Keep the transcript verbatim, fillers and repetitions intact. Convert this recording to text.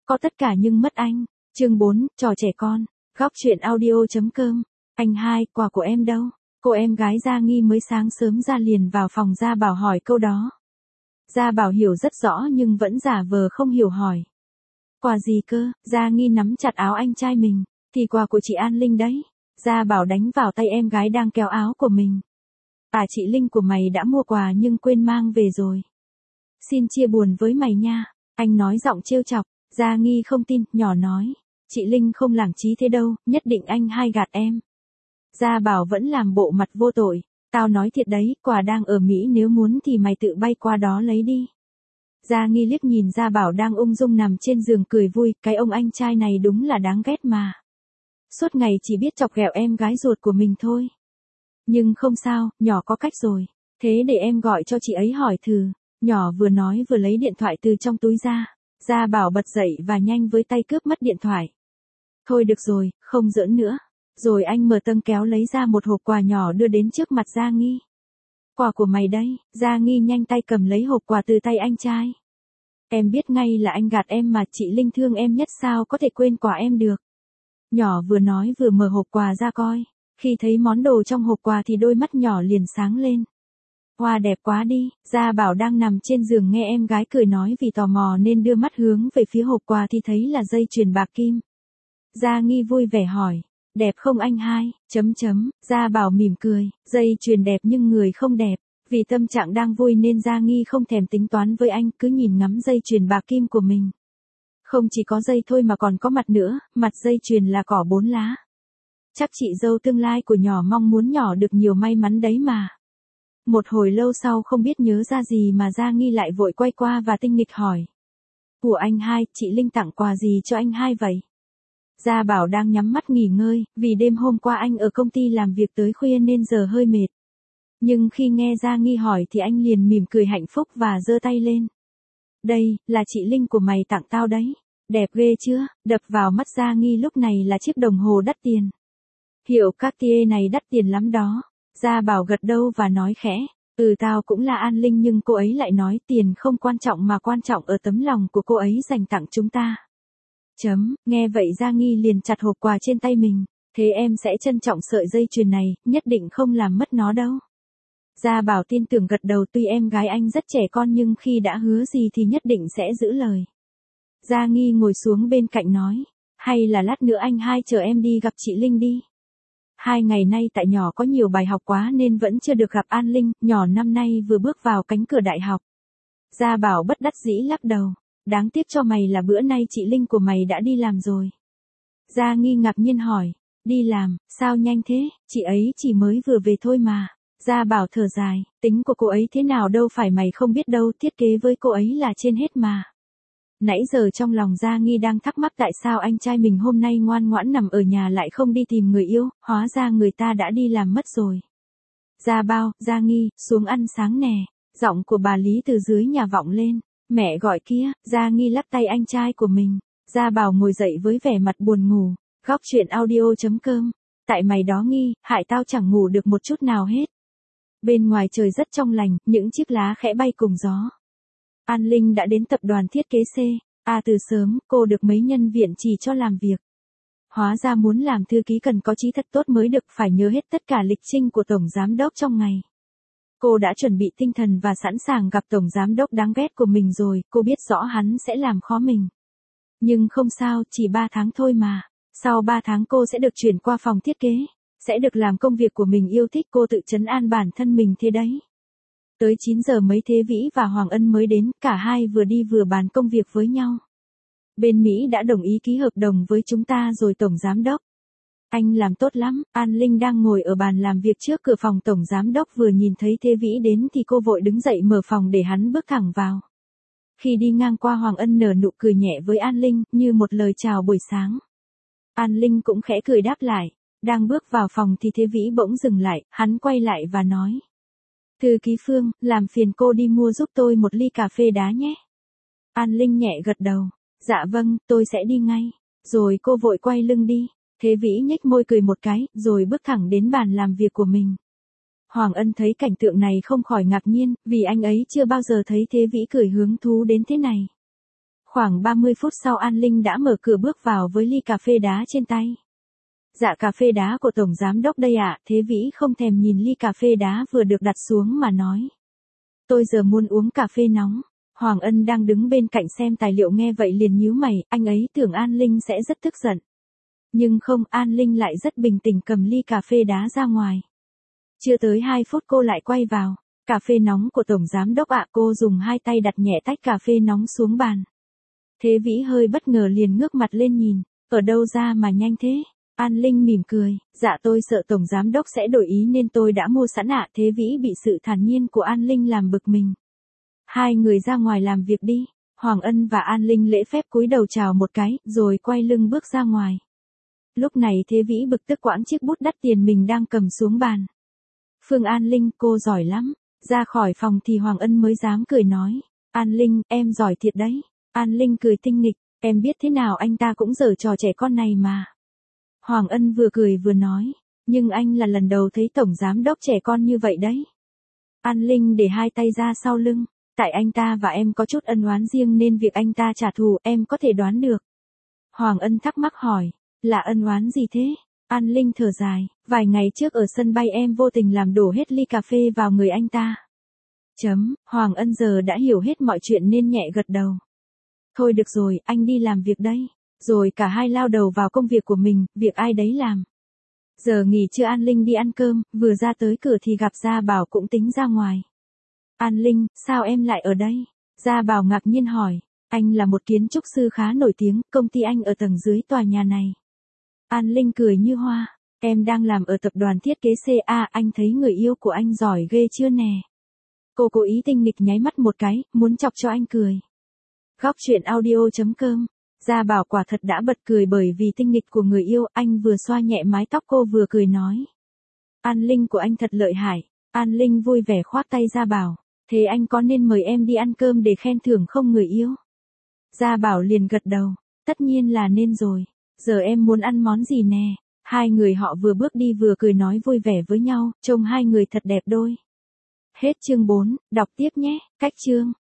có tất cả nhưng mất anh. Chương bốn, trò trẻ con. Góc truyện audio.com. Anh hai, quà của em đâu? Cô em gái Gia Nghi mới sáng sớm ra liền vào phòng Gia Bảo hỏi câu đó. Gia Bảo hiểu rất rõ nhưng vẫn giả vờ không hiểu hỏi. Quà gì cơ? Gia Nghi nắm chặt áo anh trai mình. Thì quà của chị An Linh đấy. Gia Bảo đánh vào tay em gái đang kéo áo của mình. À, chị Linh của mày đã mua quà nhưng quên mang về rồi. Xin chia buồn với mày nha. Anh nói giọng trêu chọc. Gia Nghi không tin, nhỏ nói. Chị Linh không lảng trí thế đâu, nhất định anh hai gạt em. Gia Bảo vẫn làm bộ mặt vô tội. Tao nói thiệt đấy, quà đang ở Mỹ, nếu muốn thì mày tự bay qua đó lấy đi. Gia Nghi liếc nhìn Gia Bảo đang ung dung nằm trên giường cười vui, cái ông anh trai này đúng là đáng ghét mà. Suốt ngày chỉ biết chọc ghẹo em gái ruột của mình thôi. Nhưng không sao, nhỏ có cách rồi. Thế để em gọi cho chị ấy hỏi thử. Nhỏ vừa nói vừa lấy điện thoại từ trong túi ra. Gia Bảo bật dậy và nhanh với tay cướp mất điện thoại. Thôi được rồi, không giỡn nữa. Rồi anh mở tâng kéo lấy ra một hộp quà nhỏ đưa đến trước mặt Gia Nghi. Quà của mày đây. Gia Nghi nhanh tay cầm lấy hộp quà từ tay anh trai. Em biết ngay là anh gạt em mà, chị Linh thương em nhất, sao có thể quên quà em được. Nhỏ vừa nói vừa mở hộp quà ra coi. Khi thấy món đồ trong hộp quà thì đôi mắt nhỏ liền sáng lên. Hoa đẹp quá đi. Gia Bảo đang nằm trên giường nghe em gái cười nói, vì tò mò nên đưa mắt hướng về phía hộp quà thì thấy là dây chuyền bạc kim. Gia Nghi vui vẻ hỏi. Đẹp không anh hai? Chấm chấm. Gia Bảo mỉm cười. Dây chuyền đẹp nhưng người không đẹp. Vì tâm trạng đang vui nên Gia Nghi không thèm tính toán với anh, cứ nhìn ngắm dây chuyền bạc kim của mình. Không chỉ có dây thôi mà còn có mặt nữa, mặt dây chuyền là cỏ bốn lá. Chắc chị dâu tương lai của nhỏ mong muốn nhỏ được nhiều may mắn đấy mà. Một hồi lâu sau không biết nhớ ra gì mà Gia Nghi lại vội quay qua và tinh nghịch hỏi. Của anh hai, chị Linh tặng quà gì cho anh hai vậy? Gia Bảo đang nhắm mắt nghỉ ngơi, vì đêm hôm qua anh ở công ty làm việc tới khuya nên giờ hơi mệt. Nhưng khi nghe Gia Nghi hỏi thì anh liền mỉm cười hạnh phúc và giơ tay lên. Đây, là chị Linh của mày tặng tao đấy. Đẹp ghê chưa? Đập vào mắt Gia Nghi lúc này là chiếc đồng hồ đắt tiền. Hiệu Cartier này đắt tiền lắm đó. Gia Bảo gật đầu và nói khẽ. Ừ, tao cũng là An Linh nhưng cô ấy lại nói tiền không quan trọng mà quan trọng ở tấm lòng của cô ấy dành tặng chúng ta. Chấm, nghe vậy Gia Nghi liền chặt hộp quà trên tay mình. Thế em sẽ trân trọng sợi dây chuyền này, nhất định không làm mất nó đâu. Gia Bảo tin tưởng gật đầu, tuy em gái anh rất trẻ con nhưng khi đã hứa gì thì nhất định sẽ giữ lời. Gia Nghi ngồi xuống bên cạnh nói. Hay là lát nữa anh hai chờ em đi gặp chị Linh đi. Hai ngày nay tại nhỏ có nhiều bài học quá nên vẫn chưa được gặp An Linh, nhỏ năm nay vừa bước vào cánh cửa đại học. Gia Bảo bất đắc dĩ lắc đầu. Đáng tiếc cho mày là bữa nay chị Linh của mày đã đi làm rồi. Gia Nghi ngạc nhiên hỏi. Đi làm, sao nhanh thế, chị ấy chỉ mới vừa về thôi mà. Gia Bảo thở dài, tính của cô ấy thế nào đâu phải mày không biết đâu, thiết kế với cô ấy là trên hết mà. Nãy giờ trong lòng Gia Nghi đang thắc mắc tại sao anh trai mình hôm nay ngoan ngoãn nằm ở nhà lại không đi tìm người yêu, hóa ra người ta đã đi làm mất rồi. Gia Bao, Gia Nghi, xuống ăn sáng nè. Giọng của bà Lý từ dưới nhà vọng lên. Mẹ gọi kia. Gia Nghi lắc tay anh trai của mình. Gia Bảo ngồi dậy với vẻ mặt buồn ngủ. Góc truyện audio.com. Tại mày đó Nghi, hại tao chẳng ngủ được một chút nào hết. Bên ngoài trời rất trong lành, những chiếc lá khẽ bay cùng gió. An Linh đã đến tập đoàn thiết kế C. À, từ sớm, cô được mấy nhân viên chỉ cho làm việc. Hóa ra muốn làm thư ký cần có chí thật tốt mới được, phải nhớ hết tất cả lịch trình của Tổng Giám Đốc trong ngày. Cô đã chuẩn bị tinh thần và sẵn sàng gặp Tổng Giám Đốc đáng ghét của mình rồi, cô biết rõ hắn sẽ làm khó mình. Nhưng không sao, chỉ ba tháng thôi mà. Sau ba tháng cô sẽ được chuyển qua phòng thiết kế. Sẽ được làm công việc của mình yêu thích, cô tự trấn an bản thân mình thế đấy. Tới chín giờ mấy Thế Vĩ và Hoàng Ân mới đến, cả hai vừa đi vừa bàn công việc với nhau. Bên Mỹ đã đồng ý ký hợp đồng với chúng ta rồi Tổng Giám Đốc. Anh làm tốt lắm. An Linh đang ngồi ở bàn làm việc trước cửa phòng Tổng Giám Đốc, vừa nhìn thấy Thế Vĩ đến thì cô vội đứng dậy mở phòng để hắn bước thẳng vào. Khi đi ngang qua, Hoàng Ân nở nụ cười nhẹ với An Linh, như một lời chào buổi sáng. An Linh cũng khẽ cười đáp lại. Đang bước vào phòng thì Thế Vĩ bỗng dừng lại, hắn quay lại và nói. Thư ký Phương, làm phiền cô đi mua giúp tôi một ly cà phê đá nhé. An Linh nhẹ gật đầu. Dạ vâng, tôi sẽ đi ngay. Rồi cô vội quay lưng đi. Thế Vĩ nhếch môi cười một cái, rồi bước thẳng đến bàn làm việc của mình. Hoàng Ân thấy cảnh tượng này không khỏi ngạc nhiên, vì anh ấy chưa bao giờ thấy Thế Vĩ cười hứng thú đến thế này. Khoảng ba mươi phút sau An Linh đã mở cửa bước vào với ly cà phê đá trên tay. Dạ cà phê đá của Tổng Giám Đốc đây ạ, Thế Vĩ không thèm nhìn ly cà phê đá vừa được đặt xuống mà nói. Tôi giờ muốn uống cà phê nóng. Hoàng Ân đang đứng bên cạnh xem tài liệu nghe vậy liền nhíu mày, anh ấy tưởng An Linh sẽ rất tức giận. Nhưng không, An Linh lại rất bình tĩnh cầm ly cà phê đá ra ngoài. Chưa tới hai phút cô lại quay vào. Cà phê nóng của Tổng Giám Đốc ạ, cô dùng hai tay đặt nhẹ tách cà phê nóng xuống bàn. Thế Vĩ hơi bất ngờ liền ngước mặt lên nhìn, ở đâu ra mà nhanh thế? An Linh mỉm cười, dạ tôi sợ Tổng Giám Đốc sẽ đổi ý nên tôi đã mua sẵn ạ. Thế Vĩ bị sự thản nhiên của An Linh làm bực mình. Hai người ra ngoài làm việc đi. Hoàng Ân và An Linh lễ phép cúi đầu chào một cái, rồi quay lưng bước ra ngoài. Lúc này Thế Vĩ bực tức quãng chiếc bút đắt tiền mình đang cầm xuống bàn. Phương An Linh, cô giỏi lắm. Ra khỏi phòng thì Hoàng Ân mới dám cười nói. An Linh, em giỏi thiệt đấy. An Linh cười tinh nghịch, em biết thế nào anh ta cũng giở trò trẻ con này mà. Hoàng Ân vừa cười vừa nói, nhưng anh là lần đầu thấy Tổng Giám Đốc trẻ con như vậy đấy. An Linh để hai tay ra sau lưng, tại anh ta và em có chút ân oán riêng nên việc anh ta trả thù em có thể đoán được. Hoàng Ân thắc mắc hỏi, là ân oán gì thế? An Linh thở dài, vài ngày trước ở sân bay em vô tình làm đổ hết ly cà phê vào người anh ta. Chấm, Hoàng Ân giờ đã hiểu hết mọi chuyện nên nhẹ gật đầu. Thôi được rồi, anh đi làm việc đây. Rồi cả hai lao đầu vào công việc của mình, việc ai đấy làm. Giờ nghỉ trưa An Linh đi ăn cơm, vừa ra tới cửa thì gặp Gia Bảo cũng tính ra ngoài. An Linh, sao em lại ở đây? Gia Bảo ngạc nhiên hỏi, anh là một kiến trúc sư khá nổi tiếng, công ty anh ở tầng dưới tòa nhà này. An Linh cười như hoa, em đang làm ở tập đoàn thiết kế xê a, anh thấy người yêu của anh giỏi ghê chưa nè? Cô cố ý tinh nghịch nháy mắt một cái, muốn chọc cho anh cười. Góc truyện audio chấm com. Gia Bảo quả thật đã bật cười bởi vì tinh nghịch của người yêu, anh vừa xoa nhẹ mái tóc cô vừa cười nói. An Linh của anh thật lợi hại. An Linh vui vẻ khoác tay Gia Bảo, thế anh có nên mời em đi ăn cơm để khen thưởng không người yêu? Gia Bảo liền gật đầu, tất nhiên là nên rồi, giờ em muốn ăn món gì nè? Hai người họ vừa bước đi vừa cười nói vui vẻ với nhau, trông hai người thật đẹp đôi. Hết chương bốn, đọc tiếp nhé, cách chương.